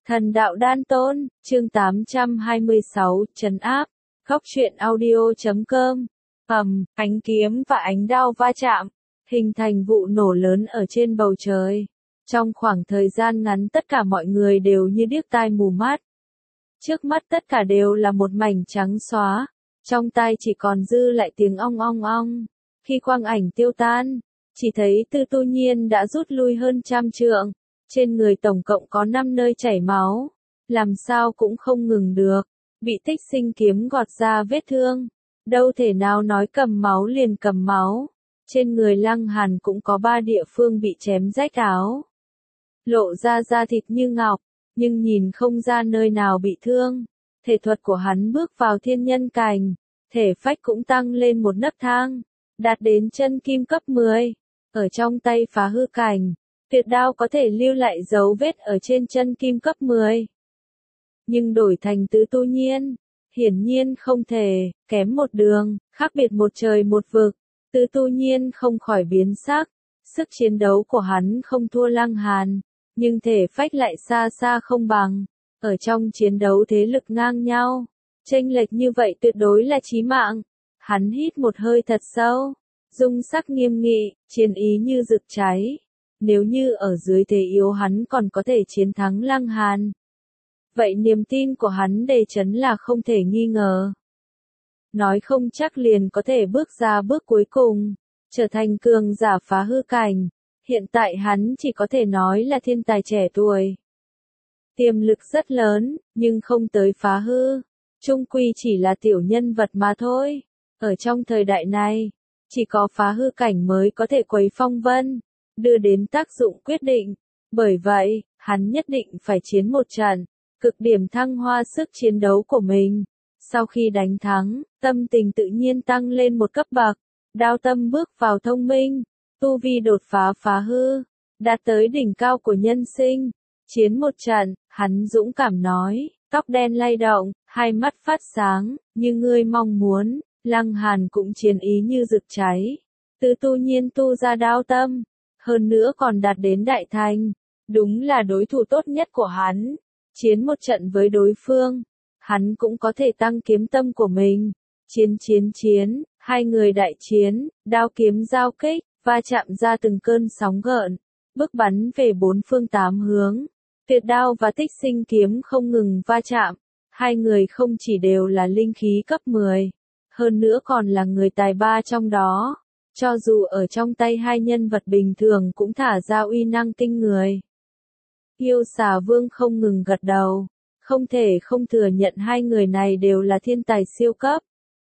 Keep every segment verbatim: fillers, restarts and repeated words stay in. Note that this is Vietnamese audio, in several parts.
Thần đạo đan tôn, chương tám trăm hai mươi sáu, trấn áp, góc truyện audio chấm com. Ầm, ánh kiếm và ánh đao va chạm, hình thành vụ nổ lớn ở trên bầu trời. Trong khoảng thời gian ngắn tất cả mọi người đều như điếc tai mù mắt. Trước mắt tất cả đều là một mảnh trắng xóa, trong tai chỉ còn dư lại tiếng ong ong ong. Khi quang ảnh tiêu tan, chỉ thấy Tư Tu Nhiên đã rút lui hơn trăm trượng. Trên người tổng cộng có năm nơi chảy máu, làm sao cũng không ngừng được, bị Tích Sinh kiếm gọt ra vết thương, đâu thể nào nói cầm máu liền cầm máu. Trên người Lăng Hàn cũng có ba địa phương bị chém rách áo, lộ ra da thịt như ngọc, nhưng nhìn không ra nơi nào bị thương. Thể thuật của hắn bước vào thiên nhân cảnh, thể phách cũng tăng lên một nấc thang, đạt đến chân kim cấp mười, ở trong tay phá hư cảnh. Tuyệt đao có thể lưu lại dấu vết ở trên chân kim cấp mười. Nhưng đổi thành Tứ Tu Nhiên, hiển nhiên không thể, kém một đường, khác biệt một trời một vực. Tứ Tu Nhiên không khỏi biến sắc, sức chiến đấu của hắn không thua Lăng Hàn, nhưng thể phách lại xa xa không bằng. Ở trong chiến đấu thế lực ngang nhau, chênh lệch như vậy tuyệt đối là chí mạng. Hắn hít một hơi thật sâu, dung sắc nghiêm nghị, chiến ý như rực cháy. Nếu như ở dưới thế yếu hắn còn có thể chiến thắng Lăng Hàn, vậy niềm tin của hắn đề chấn là không thể nghi ngờ. Nói không chắc liền có thể bước ra bước cuối cùng, trở thành cường giả phá hư cảnh. Hiện tại hắn chỉ có thể nói là thiên tài trẻ tuổi. Tiềm lực rất lớn, nhưng không tới phá hư. Chung quy chỉ là tiểu nhân vật mà thôi. Ở trong thời đại này, chỉ có phá hư cảnh mới có thể quấy phong vân, đưa đến tác dụng quyết định. Bởi vậy, hắn nhất định phải chiến một trận, cực điểm thăng hoa sức chiến đấu của mình. Sau khi đánh thắng, tâm tình tự nhiên tăng lên một cấp bậc, đao tâm bước vào thông minh, tu vi đột phá phá hư, đạt tới đỉnh cao của nhân sinh. Chiến một trận, hắn dũng cảm nói, tóc đen lay động, hai mắt phát sáng, như ngươi mong muốn. Lăng Hàn cũng chiến ý như rực cháy. Tứ Tu Nhiên tu ra đao tâm, hơn nữa còn đạt đến đại thành, đúng là đối thủ tốt nhất của hắn. Chiến một trận với đối phương, hắn cũng có thể tăng kiếm tâm của mình. Chiến chiến chiến, hai người đại chiến, đao kiếm giao kích, va chạm ra từng cơn sóng gợn, bức bắn về bốn phương tám hướng. Tuyệt đao và Tích Sinh kiếm không ngừng va chạm, hai người không chỉ đều là linh khí cấp mười, hơn nữa còn là người tài ba trong đó. Cho dù ở trong tay hai nhân vật bình thường cũng thả ra uy năng kinh người. Yêu Xà Vương không ngừng gật đầu, không thể không thừa nhận hai người này đều là thiên tài siêu cấp.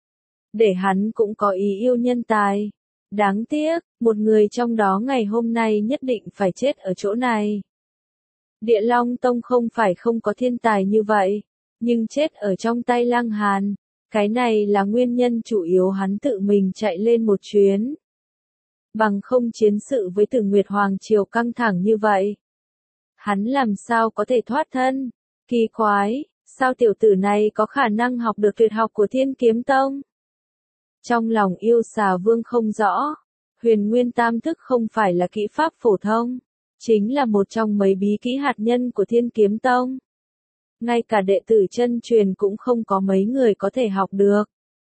Để hắn cũng có ý yêu nhân tài. Đáng tiếc, một người trong đó ngày hôm nay nhất định phải chết ở chỗ này. Địa Long Tông không phải không có thiên tài như vậy, nhưng chết ở trong tay Lăng Hàn. Cái này là nguyên nhân chủ yếu hắn tự mình chạy lên một chuyến. Bằng không chiến sự với Tử Nguyệt Hoàng Triều căng thẳng như vậy, hắn làm sao có thể thoát thân. Kỳ quái, sao tiểu tử này có khả năng học được tuyệt học của Thiên Kiếm Tông? Trong lòng Yêu Xà Vương không rõ, Huyền Nguyên Tam Thức không phải là kỹ pháp phổ thông, chính là một trong mấy bí kỹ hạt nhân của Thiên Kiếm Tông. Ngay cả đệ tử chân truyền cũng không có mấy người có thể học được.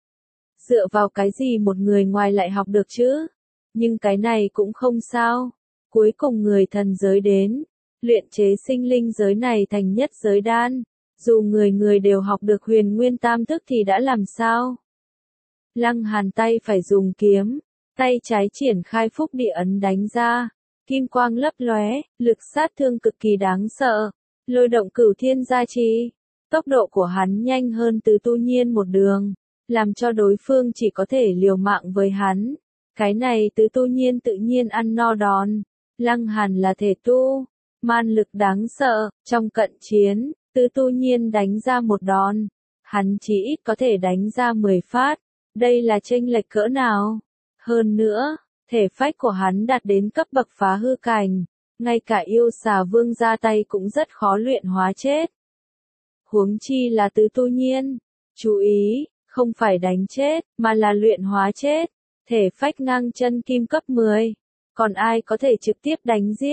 Dựa vào cái gì một người ngoài lại học được chứ? Nhưng cái này cũng không sao. Cuối cùng người thần giới đến, luyện chế sinh linh giới này thành nhất giới đan. Dù người người đều học được Huyền Nguyên Tam Thức thì đã làm sao? Lăng Hàn tay phải dùng kiếm, tay trái triển khai Phúc Địa ấn đánh ra. Kim quang lấp lóe, lực sát thương cực kỳ đáng sợ. Lôi động cửu thiên gia trì, tốc độ của hắn nhanh hơn Tứ Tu Nhiên một đường, làm cho đối phương chỉ có thể liều mạng với hắn. Cái này Tứ Tu Nhiên tự nhiên ăn no đòn. Lăng Hàn là thể tu, man lực đáng sợ, trong cận chiến, Tứ Tu Nhiên đánh ra một đòn, hắn chỉ ít có thể đánh ra mười phát. Đây là chênh lệch cỡ nào? Hơn nữa, thể phách của hắn đạt đến cấp bậc phá hư cảnh. Ngay cả Yêu Xà Vương ra tay cũng rất khó luyện hóa chết. Huống chi là Tứ Tu Nhiên. Chú ý, không phải đánh chết, mà là luyện hóa chết. Thể phách ngang chân kim cấp mười. Còn ai có thể trực tiếp đánh giết?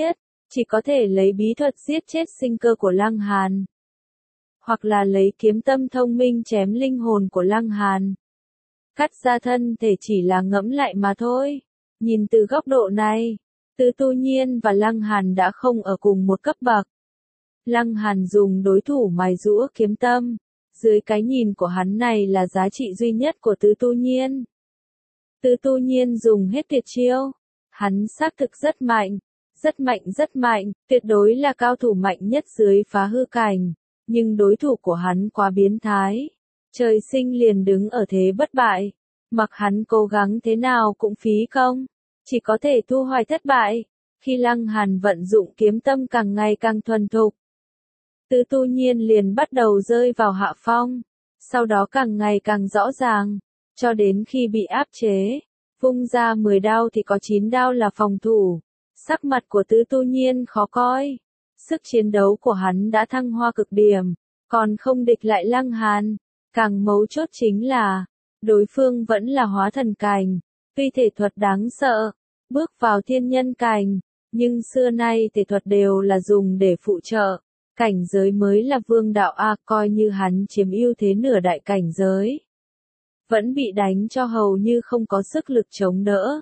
chỉ có thể lấy bí thuật giết chết sinh cơ của Lăng Hàn. Hoặc là lấy kiếm tâm thông minh chém linh hồn của Lăng Hàn. Cắt ra thân thể chỉ là ngẫm lại mà thôi. Nhìn từ góc độ này, Từ Tu Nhiên và Lăng Hàn đã không ở cùng một cấp bậc. Lăng Hàn dùng đối thủ mài giũa kiếm tâm. Dưới cái nhìn của hắn này là giá trị duy nhất của Từ Tu Nhiên. Từ Tu Nhiên dùng hết tuyệt chiêu. Hắn xác thực rất mạnh. Rất mạnh rất mạnh, tuyệt đối là cao thủ mạnh nhất dưới phá hư cảnh. Nhưng đối thủ của hắn quá biến thái. Trời sinh liền đứng ở thế bất bại. Mặc hắn cố gắng thế nào cũng phí công. Chỉ có thể thu hoài thất bại. Khi Lăng Hàn vận dụng kiếm tâm càng ngày càng thuần thục. Từ Tu Nhiên liền bắt đầu rơi vào hạ phong. Sau đó càng ngày càng rõ ràng. Cho đến khi bị áp chế. Vung ra mười đao thì có chín đao là phòng thủ. Sắc mặt của Từ Tu Nhiên khó coi. Sức chiến đấu của hắn đã thăng hoa cực điểm. Còn không địch lại Lăng Hàn. Càng mấu chốt chính là. Đối phương vẫn là hóa thần cảnh. Tuy thể thuật đáng sợ. Bước vào thiên nhân cảnh. Nhưng xưa nay thể thuật đều là dùng để phụ trợ. Cảnh giới mới là vương đạo A, coi như hắn chiếm ưu thế nửa đại cảnh giới. Vẫn bị đánh cho hầu như không có sức lực chống đỡ.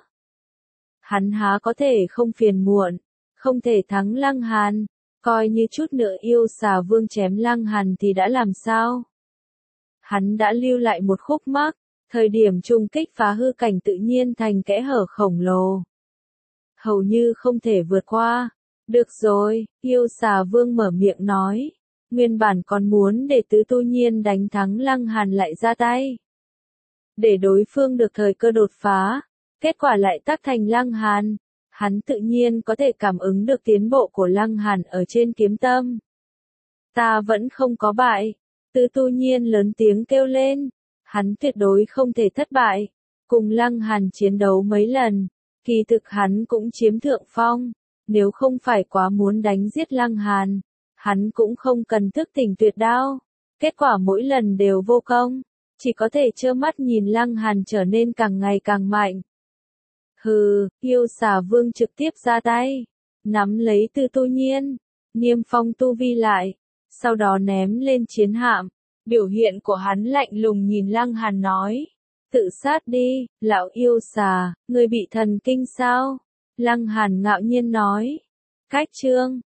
Hắn há có thể không phiền muộn, không thể thắng Lăng Hàn, coi như chút nữa yêu xà vương chém Lăng Hàn thì đã làm sao? Hắn đã lưu lại một khúc mắc, thời điểm trung kích phá hư cảnh tự nhiên thành kẽ hở khổng lồ. Hầu như không thể vượt qua. Được rồi, yêu xà vương mở miệng nói. Nguyên bản còn muốn để Từ Tu Nhiên đánh thắng Lăng Hàn lại ra tay. Để đối phương được thời cơ đột phá. Kết quả lại tác thành Lăng Hàn. Hắn tự nhiên có thể cảm ứng được tiến bộ của Lăng Hàn ở trên kiếm tâm. Ta vẫn không có bại. Từ Tu Nhiên lớn tiếng kêu lên. Hắn tuyệt đối không thể thất bại. Cùng Lăng Hàn chiến đấu mấy lần. Kỳ thực hắn cũng chiếm thượng phong. Nếu không phải quá muốn đánh giết Lăng Hàn, hắn cũng không cần thức tỉnh tuyệt đao. Kết quả mỗi lần đều vô công, chỉ có thể trơ mắt nhìn Lăng Hàn trở nên càng ngày càng mạnh. Hừ, yêu xà vương trực tiếp ra tay, nắm lấy Từ Tu Nhiên, niêm phong tu vi lại, sau đó ném lên chiến hạm. Biểu hiện của hắn lạnh lùng nhìn Lăng Hàn nói, tự sát đi, lão yêu xà, ngươi bị thần kinh sao? Lăng Hàn ngạo nhiên nói. Cách chương